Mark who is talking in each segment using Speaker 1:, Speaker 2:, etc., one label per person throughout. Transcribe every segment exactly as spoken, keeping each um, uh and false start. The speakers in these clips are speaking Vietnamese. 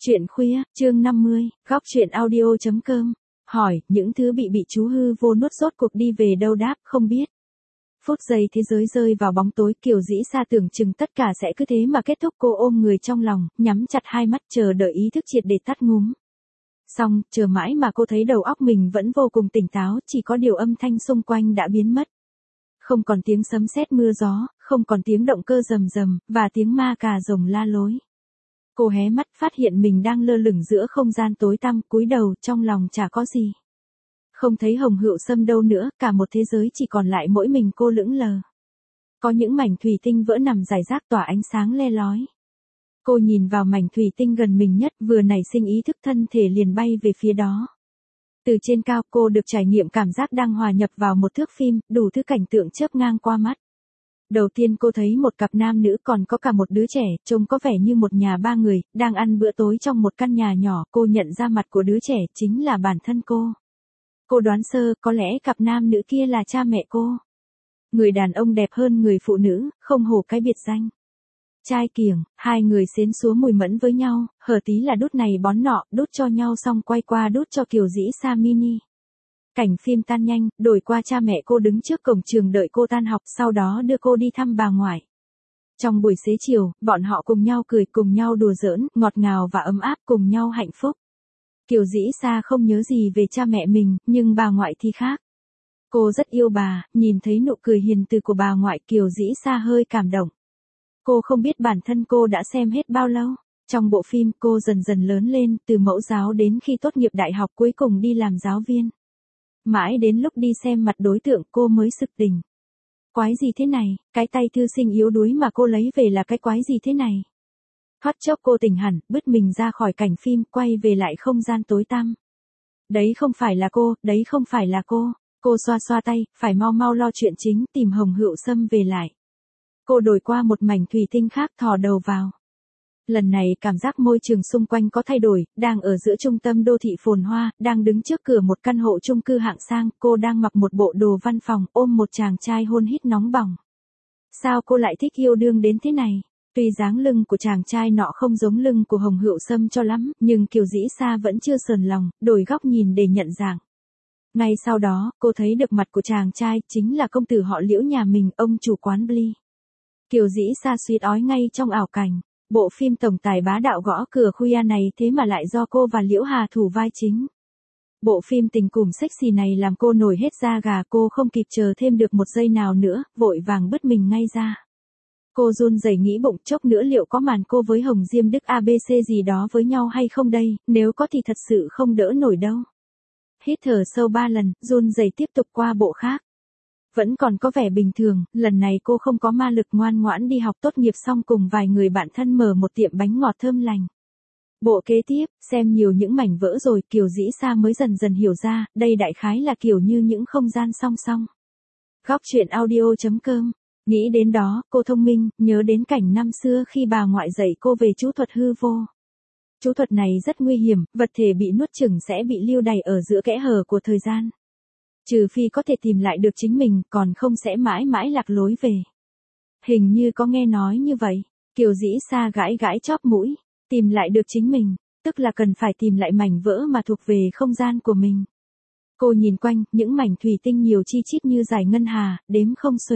Speaker 1: Chuyện khuya, chương năm mươi, góc chuyện audio.com. Hỏi, những thứ bị bị chú hư vô nuốt rốt cuộc đi về đâu? Đáp, không biết. Phút giây thế giới rơi vào bóng tối, Kiều Dĩ Sa tưởng chừng tất cả sẽ cứ thế mà kết thúc. Cô ôm người trong lòng, nhắm chặt hai mắt chờ đợi ý thức triệt để tắt ngúm. Xong, chờ mãi mà cô thấy đầu óc mình vẫn vô cùng tỉnh táo, chỉ có điều âm thanh xung quanh đã biến mất. Không còn tiếng sấm sét mưa gió, không còn tiếng động cơ rầm rầm, và tiếng ma cà rồng la lối. Cô hé mắt phát hiện mình đang lơ lửng giữa không gian tối tăm, cúi đầu trong lòng chả có gì. Không thấy Hồng Hựu Sâm đâu nữa, cả một thế giới chỉ còn lại mỗi mình cô lững lờ. Có những mảnh thủy tinh vỡ nằm rải rác tỏa ánh sáng le lói. Cô nhìn vào mảnh thủy tinh gần mình nhất, vừa nảy sinh ý thức thân thể liền bay về phía đó. Từ trên cao cô được trải nghiệm cảm giác đang hòa nhập vào một thước phim, đủ thứ cảnh tượng chớp ngang qua mắt. Đầu tiên cô thấy một cặp nam nữ còn có cả một đứa trẻ, trông có vẻ như một nhà ba người, đang ăn bữa tối trong một căn nhà nhỏ. Cô nhận ra mặt của đứa trẻ chính là bản thân cô. Cô đoán sơ, có lẽ cặp nam nữ kia là cha mẹ cô. Người đàn ông đẹp hơn người phụ nữ, không hổ cái biệt danh trai kiểng. Hai người xến xúa mùi mẫn với nhau, hở tí là đút này bón nọ, đút cho nhau xong quay qua đút cho Kiều Dĩ Sa mini. Cảnh phim tan nhanh, đổi qua cha mẹ cô đứng trước cổng trường đợi cô tan học, sau đó đưa cô đi thăm bà ngoại. Trong buổi xế chiều, bọn họ cùng nhau cười, cùng nhau đùa giỡn, ngọt ngào và ấm áp, cùng nhau hạnh phúc. Kiều Dĩ Sa không nhớ gì về cha mẹ mình, nhưng bà ngoại thì khác. Cô rất yêu bà, nhìn thấy nụ cười hiền từ của bà ngoại, Kiều Dĩ Sa hơi cảm động. Cô không biết bản thân cô đã xem hết bao lâu. Trong bộ phim, cô dần dần lớn lên, từ mẫu giáo đến khi tốt nghiệp đại học, cuối cùng đi làm giáo viên. Mãi đến lúc đi xem mặt đối tượng cô mới sực tỉnh. Quái gì thế này, cái tay thư sinh yếu đuối mà cô lấy về là cái quái gì thế này? Thoát chốc cô tỉnh hẳn, bứt mình ra khỏi cảnh phim, quay về lại không gian tối tăm. Đấy không phải là cô, đấy không phải là cô. Cô xoa xoa tay, phải mau mau lo chuyện chính, tìm Hồng Hựu Sâm về lại. Cô đổi qua một mảnh thủy tinh khác, thò đầu vào. Lần này cảm giác môi trường xung quanh có thay đổi, đang ở giữa trung tâm đô thị phồn hoa, đang đứng trước cửa một căn hộ chung cư hạng sang, cô đang mặc một bộ đồ văn phòng, ôm một chàng trai hôn hít nóng bỏng. Sao cô lại thích yêu đương đến thế này? Tuy dáng lưng của chàng trai nọ không giống lưng của Hồng Hựu Sâm cho lắm, nhưng Kiều Dĩ Sa vẫn chưa sờn lòng, đổi góc nhìn để nhận dạng. Ngay sau đó, cô thấy được mặt của chàng trai, chính là công tử họ Liễu nhà mình, ông chủ quán Bli. Kiều Dĩ Sa suýt ói ngay trong ảo cảnh. Bộ phim tổng tài bá đạo gõ cửa khuya này thế mà lại do cô và Liễu Hà thủ vai chính. Bộ phim tình cùm sexy này làm cô nổi hết da gà, cô không kịp chờ thêm được một giây nào nữa, vội vàng bứt mình ngay ra. Cô run rẩy nghĩ bụng chốc nữa liệu có màn cô với Hồng Diêm Đức a bê xê gì đó với nhau hay không đây, nếu có thì thật sự không đỡ nổi đâu. Hít thở sâu ba lần, run rẩy tiếp tục qua bộ khác. Vẫn còn có vẻ bình thường, lần này cô không có ma lực, ngoan ngoãn đi học, tốt nghiệp xong cùng vài người bạn thân mở một tiệm bánh ngọt thơm lành. Bộ kế tiếp, xem nhiều những mảnh vỡ rồi, Kiều Dĩ Sa mới dần dần hiểu ra, đây đại khái là kiểu như những không gian song song. Góc chuyện audio.com. Nghĩ đến đó, cô thông minh, nhớ đến cảnh năm xưa khi bà ngoại dạy cô về chú thuật hư vô. Chú thuật này rất nguy hiểm, vật thể bị nuốt chửng sẽ bị lưu đày ở giữa kẽ hở của thời gian. Trừ phi có thể tìm lại được chính mình, còn không sẽ mãi mãi lạc lối về. Hình như có nghe nói như vậy. Kiều Dĩ Sa gãi gãi chóp mũi. Tìm lại được chính mình, tức là cần phải tìm lại mảnh vỡ mà thuộc về không gian của mình. Cô nhìn quanh, những mảnh thủy tinh nhiều chi chít như dải ngân hà, đếm không xuể.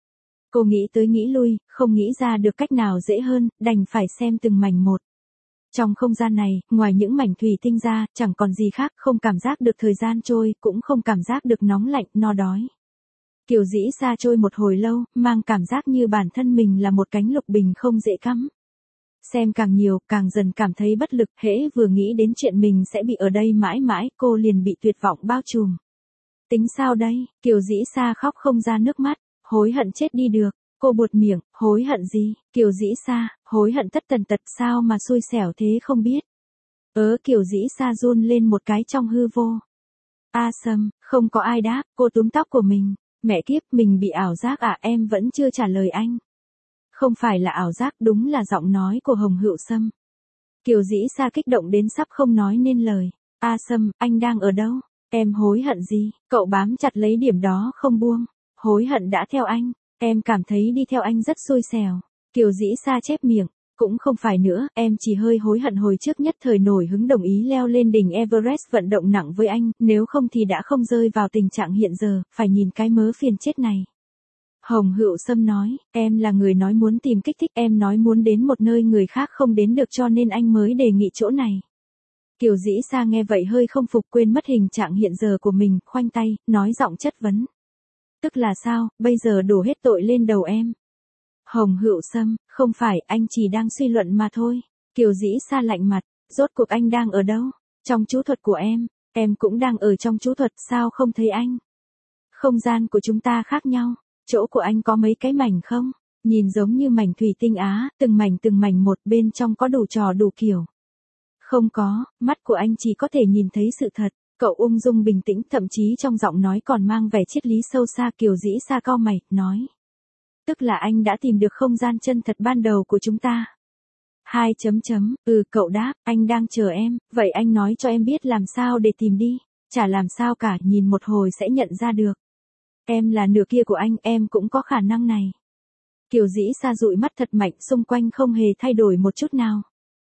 Speaker 1: Cô nghĩ tới nghĩ lui, không nghĩ ra được cách nào dễ hơn, đành phải xem từng mảnh một. Trong không gian này, ngoài những mảnh thủy tinh ra, chẳng còn gì khác, không cảm giác được thời gian trôi, cũng không cảm giác được nóng lạnh, no đói. Kiều Dĩ Sa trôi một hồi lâu, mang cảm giác như bản thân mình là một cánh lục bình không dễ cắm. Xem càng nhiều, càng dần cảm thấy bất lực, hễ vừa nghĩ đến chuyện mình sẽ bị ở đây mãi mãi, cô liền bị tuyệt vọng bao trùm. Tính sao đây? Kiều Dĩ Sa khóc không ra nước mắt, hối hận chết đi được. Cô buột miệng, hối hận gì? Kiều Dĩ Sa, hối hận tất tần tật, sao mà xui xẻo thế không biết. Ớ Kiều Dĩ Sa run lên một cái trong hư vô. A Sâm, không có ai đáp, cô túm tóc của mình. Mẹ kiếp, mình bị ảo giác à? Em vẫn chưa trả lời anh. Không phải là ảo giác, đúng là giọng nói của Hồng Hựu Sâm. Kiều Dĩ Sa kích động đến sắp không nói nên lời. A Sâm, anh đang ở đâu? Em hối hận gì? Cậu bám chặt lấy điểm đó không buông. Hối hận đã theo anh. Em cảm thấy đi theo anh rất xui xẻo. Kiều Dĩ Sa chép miệng. Cũng không phải nữa, em chỉ hơi hối hận hồi trước nhất thời nổi hứng đồng ý leo lên đỉnh Everest vận động nặng với anh, nếu không thì đã không rơi vào tình trạng hiện giờ, phải nhìn cái mớ phiền chết này. Hồng Hựu Sâm nói, em là người nói muốn tìm kích thích, em nói muốn đến một nơi người khác không đến được cho nên anh mới đề nghị chỗ này. Kiều Dĩ Sa nghe vậy hơi không phục, quên mất hình trạng hiện giờ của mình, khoanh tay, nói giọng chất vấn. Tức là sao, bây giờ đổ hết tội lên đầu em. Hồng Hựu Sâm, không phải, anh chỉ đang suy luận mà thôi. Kiều Dĩ Sa lạnh mặt, rốt cuộc anh đang ở đâu? Trong chú thuật của em, em cũng đang ở trong chú thuật, sao không thấy anh? Không gian của chúng ta khác nhau, chỗ của anh có mấy cái mảnh không? Nhìn giống như mảnh thủy tinh á, từng mảnh từng mảnh một, bên trong có đủ trò đủ kiểu. Không có, mắt của anh chỉ có thể nhìn thấy sự thật. Cậu ung dung bình tĩnh, thậm chí trong giọng nói còn mang vẻ triết lý sâu xa. Kiều Dĩ Sa cau mày, nói. Tức là anh đã tìm được không gian chân thật ban đầu của chúng ta. Hai chấm chấm, ừ cậu đáp, anh đang chờ em, vậy anh nói cho em biết làm sao để tìm đi. Chả làm sao cả, nhìn một hồi sẽ nhận ra được. Em là nửa kia của anh, em cũng có khả năng này. Kiều Dĩ Sa dụi mắt thật mạnh, xung quanh không hề thay đổi một chút nào.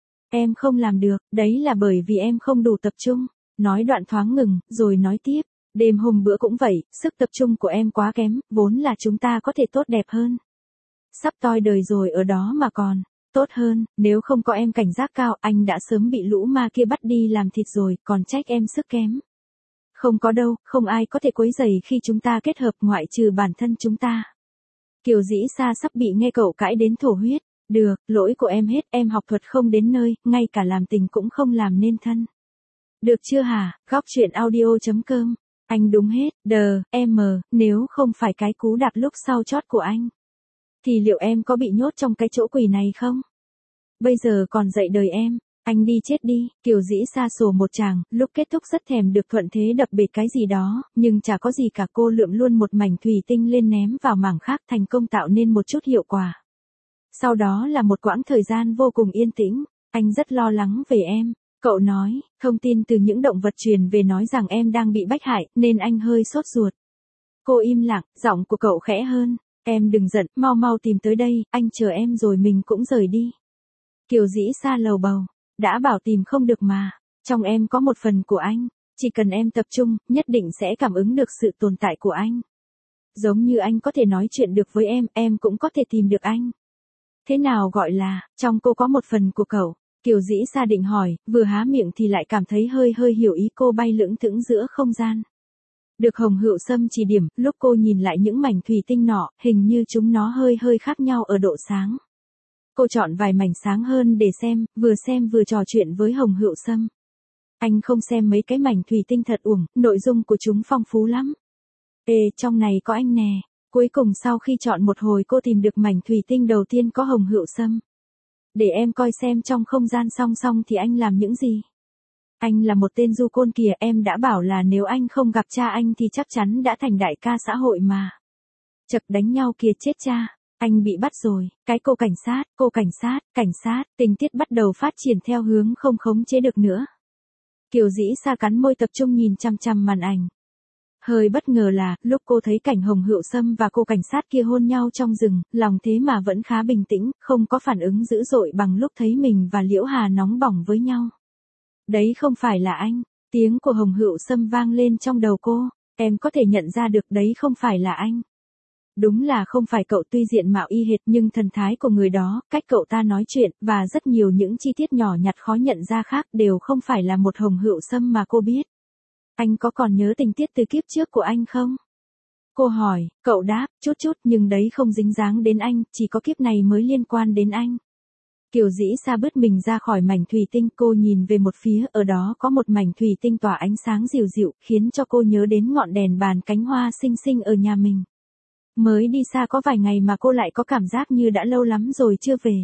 Speaker 1: Em không làm được, đấy là bởi vì em không đủ tập trung. Nói đoạn thoáng ngừng, rồi nói tiếp. Đêm hôm bữa cũng vậy, sức tập trung của em quá kém, vốn là chúng ta có thể tốt đẹp hơn. Sắp toi đời rồi ở đó mà còn. Tốt hơn, nếu không có em cảnh giác cao, anh đã sớm bị lũ ma kia bắt đi làm thịt rồi, còn trách em sức kém. Không có đâu, không ai có thể quấy rầy khi chúng ta kết hợp ngoại trừ bản thân chúng ta. Kiều Dĩ Sa sắp bị nghe cậu cãi đến thổ huyết. Được, lỗi của em hết, em học thuật không đến nơi, ngay cả làm tình cũng không làm nên thân. Được chưa hả, góc chuyện audio chấm com. Anh đúng hết, đờ, em, nếu không phải cái cú đạp lúc sau chót của anh. Thì liệu em có bị nhốt trong cái chỗ quỷ này không? Bây giờ còn dạy đời em, anh đi chết đi. Kiều Dĩ Sa sổ một tràng, lúc kết thúc rất thèm được thuận thế đập bệt cái gì đó, nhưng chả có gì cả, cô lượm luôn một mảnh thủy tinh lên ném vào mảng khác, thành công tạo nên một chút hiệu quả. Sau đó là một quãng thời gian vô cùng yên tĩnh, anh rất lo lắng về em. Cậu nói, thông tin từ những động vật truyền về nói rằng em đang bị bách hại, nên anh hơi sốt ruột. Cô im lặng, giọng của cậu khẽ hơn. Em đừng giận, mau mau tìm tới đây, anh chờ em rồi mình cũng rời đi. Kiều Dĩ Sa lầu bầu, đã bảo tìm không được mà, trong em có một phần của anh, chỉ cần em tập trung, nhất định sẽ cảm ứng được sự tồn tại của anh. Giống như anh có thể nói chuyện được với em, em cũng có thể tìm được anh. Thế nào gọi là, trong cô có một phần của cậu? Kiều Dĩ Sa định hỏi, vừa há miệng thì lại cảm thấy hơi hơi hiểu ý, cô bay lững thững giữa không gian. Được Hồng Hựu Sâm chỉ điểm, lúc cô nhìn lại những mảnh thủy tinh nọ, hình như chúng nó hơi hơi khác nhau ở độ sáng. Cô chọn vài mảnh sáng hơn để xem, vừa xem vừa trò chuyện với Hồng Hựu Sâm. Anh không xem mấy cái mảnh thủy tinh thật uổng, nội dung của chúng phong phú lắm. Ê, trong này có anh nè. Cuối cùng sau khi chọn một hồi cô tìm được mảnh thủy tinh đầu tiên có Hồng Hựu Sâm. Để em coi xem trong không gian song song thì anh làm những gì. Anh là một tên du côn kìa, em đã bảo là nếu anh không gặp cha anh thì chắc chắn đã thành đại ca xã hội mà. Chật đánh nhau kìa chết cha, anh bị bắt rồi, cái cô cảnh sát, cô cảnh sát, cảnh sát, tình tiết bắt đầu phát triển theo hướng không khống chế được nữa. Kiều Dĩ Sa cắn môi tập trung nhìn chăm chăm màn ảnh. Hơi bất ngờ là, lúc cô thấy cảnh Hồng Hựu Sâm và cô cảnh sát kia hôn nhau trong rừng, lòng thế mà vẫn khá bình tĩnh, không có phản ứng dữ dội bằng lúc thấy mình và Liễu Hà nóng bỏng với nhau. Đấy không phải là anh, tiếng của Hồng Hựu Sâm vang lên trong đầu cô, em có thể nhận ra được đấy không phải là anh. Đúng là không phải cậu, tuy diện mạo y hệt nhưng thần thái của người đó, cách cậu ta nói chuyện, và rất nhiều những chi tiết nhỏ nhặt khó nhận ra khác đều không phải là một Hồng Hựu Sâm mà cô biết. Anh có còn nhớ tình tiết từ kiếp trước của anh không? Cô hỏi, cậu đáp, chút chút, nhưng đấy không dính dáng đến anh, chỉ có kiếp này mới liên quan đến anh. Kiều Dĩ Sa bứt mình ra khỏi mảnh thủy tinh, cô nhìn về một phía, ở đó có một mảnh thủy tinh tỏa ánh sáng dịu dịu, khiến cho cô nhớ đến ngọn đèn bàn cánh hoa xinh xinh ở nhà mình. Mới đi xa có vài ngày mà cô lại có cảm giác như đã lâu lắm rồi chưa về.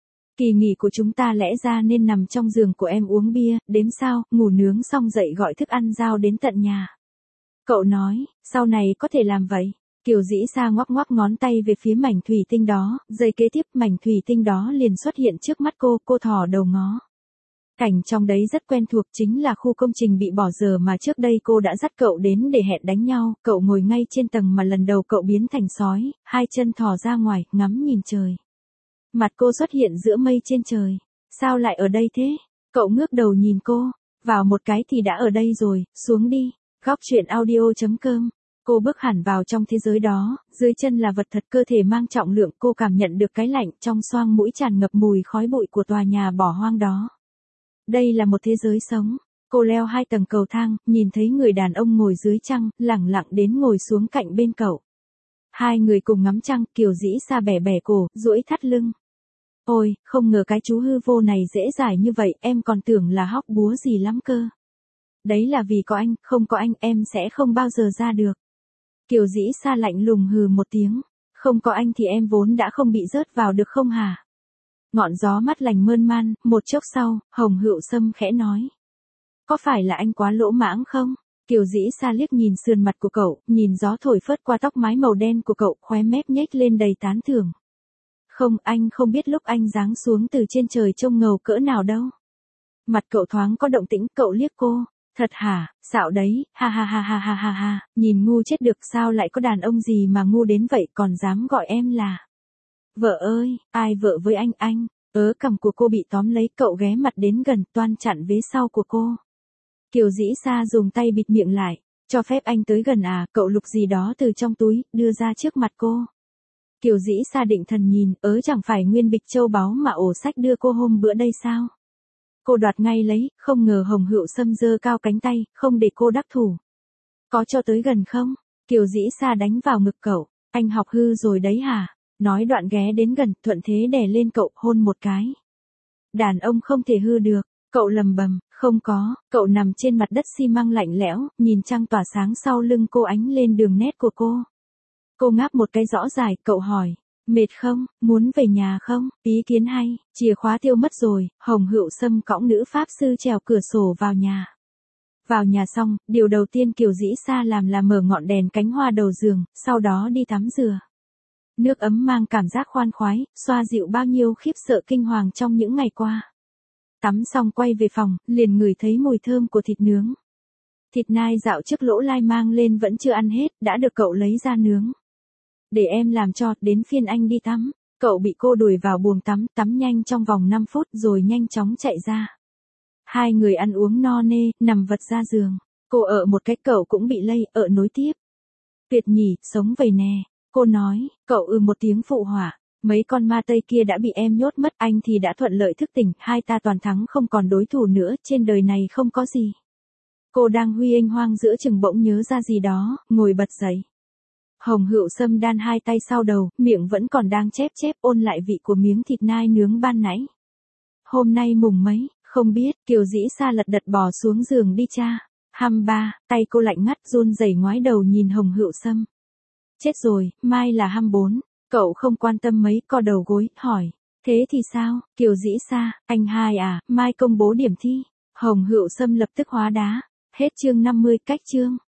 Speaker 1: Kỳ nghỉ của chúng ta lẽ ra nên nằm trong giường của em uống bia, đếm sao, ngủ nướng xong dậy gọi thức ăn giao đến tận nhà. Cậu nói, sau này có thể làm vậy. Kiều Dĩ Sa ngoắc ngoắc ngón tay về phía mảnh thủy tinh đó, giây kế tiếp mảnh thủy tinh đó liền xuất hiện trước mắt cô, cô thò đầu ngó. Cảnh trong đấy rất quen thuộc, chính là khu công trình bị bỏ dở mà trước đây cô đã dắt cậu đến để hẹn đánh nhau, cậu ngồi ngay trên tầng mà lần đầu cậu biến thành sói, hai chân thò ra ngoài, ngắm nhìn trời. Mặt cô xuất hiện giữa mây trên trời. Sao lại ở đây thế? Cậu ngước đầu nhìn cô. Vào một cái thì đã ở đây rồi, xuống đi. Góc chuyện audio chấm com. Cô bước hẳn vào trong thế giới đó, dưới chân là vật thật, cơ thể mang trọng lượng, cô cảm nhận được cái lạnh trong xoang mũi tràn ngập mùi khói bụi của tòa nhà bỏ hoang đó. Đây là một thế giới sống. Cô leo hai tầng cầu thang, nhìn thấy người đàn ông ngồi dưới trăng, lẳng lặng đến ngồi xuống cạnh bên cậu. Hai người cùng ngắm trăng, Kiều Dĩ Sa bẻ bẻ cổ, duỗi thắt lưng. Ôi, không ngờ cái chú hư vô này dễ dãi như vậy, em còn tưởng là hóc búa gì lắm cơ. Đấy là vì có anh, không có anh em sẽ không bao giờ ra được. Kiều Dĩ Sa lạnh lùng hừ một tiếng. Không có anh thì em vốn đã không bị rớt vào được không hả? Ngọn gió mát lành mơn man, một chốc sau, Hồng Hựu Sâm khẽ nói. Có phải là anh quá lỗ mãng không? Kiều Dĩ Sa liếc nhìn sườn mặt của cậu, nhìn gió thổi phớt qua tóc mái màu đen của cậu, khóe mép nhếch lên đầy tán thưởng. Không, anh không biết lúc anh giáng xuống từ trên trời trông ngầu cỡ nào đâu. Mặt cậu thoáng có động tĩnh, cậu liếc cô. Thật hả, xạo đấy, ha ha ha ha ha ha ha, nhìn ngu chết được, sao lại có đàn ông gì mà ngu đến vậy còn dám gọi em là. Vợ ơi, ai vợ với anh anh, ớ cằm của cô bị tóm lấy, cậu ghé mặt đến gần, toan chặn vế sau của cô. Kiều Dĩ Sa dùng tay bịt miệng lại, cho phép anh tới gần à, cậu lục gì đó từ trong túi, đưa ra trước mặt cô. Kiều Dĩ Sa định thần nhìn, ớ chẳng phải nguyên bịch châu báu mà ổ sách đưa cô hôm bữa đây sao? Cô đoạt ngay lấy, không ngờ Hồng Hựu Sâm giơ cao cánh tay, không để cô đắc thủ. Có cho tới gần không? Kiều Dĩ Sa đánh vào ngực cậu, anh học hư rồi đấy hả? Nói đoạn ghé đến gần, thuận thế đè lên cậu, hôn một cái. Đàn ông không thể hư được, cậu lầm bầm, không có, cậu nằm trên mặt đất xi măng lạnh lẽo, nhìn trăng tỏa sáng sau lưng cô ánh lên đường nét của cô. Cô ngáp một cái rõ dài, cậu hỏi. Mệt không, muốn về nhà không, ý kiến hay, chìa khóa tiêu mất rồi, Hồng Hựu Sâm cõng nữ pháp sư trèo cửa sổ vào nhà. Vào nhà xong, điều đầu tiên Kiều Dĩ Sa làm là mở ngọn đèn cánh hoa đầu giường, sau đó đi tắm rửa. Nước ấm mang cảm giác khoan khoái, xoa dịu bao nhiêu khiếp sợ kinh hoàng trong những ngày qua. Tắm xong quay về phòng, liền ngửi thấy mùi thơm của thịt nướng. Thịt nai dạo trước lỗ lai mang lên vẫn chưa ăn hết, đã được cậu lấy ra nướng. Để em làm cho, đến phiên anh đi tắm. Cậu bị cô đuổi vào buồng tắm, tắm nhanh trong vòng năm phút rồi nhanh chóng chạy ra. Hai người ăn uống no nê, nằm vật ra giường. Cô ở một cái, cậu cũng bị lây, ở nối tiếp. Tuyệt nhỉ, sống vầy nè. Cô nói, cậu ừ một tiếng phụ họa. Mấy con ma tây kia đã bị em nhốt mất, anh thì đã thuận lợi thức tỉnh, hai ta toàn thắng không còn đối thủ nữa, trên đời này không có gì. Cô đang huy ênh hoang giữa chừng bỗng nhớ ra gì đó, ngồi bật dậy. Hồng Hựu Sâm đan hai tay sau đầu, miệng vẫn còn đang chép chép ôn lại vị của miếng thịt nai nướng ban nãy. Hôm nay mùng mấy, không biết, Kiều Dĩ Sa lật đật bò xuống giường đi cha. Hăm ba, tay cô lạnh ngắt run rẩy ngoái đầu nhìn Hồng Hựu Sâm. Chết rồi, mai là hăm bốn, cậu không quan tâm mấy, co đầu gối, hỏi. Thế thì sao, Kiều Dĩ Sa, anh hai à, mai công bố điểm thi. Hồng Hựu Sâm lập tức hóa đá. Hết chương năm mươi, cách chương.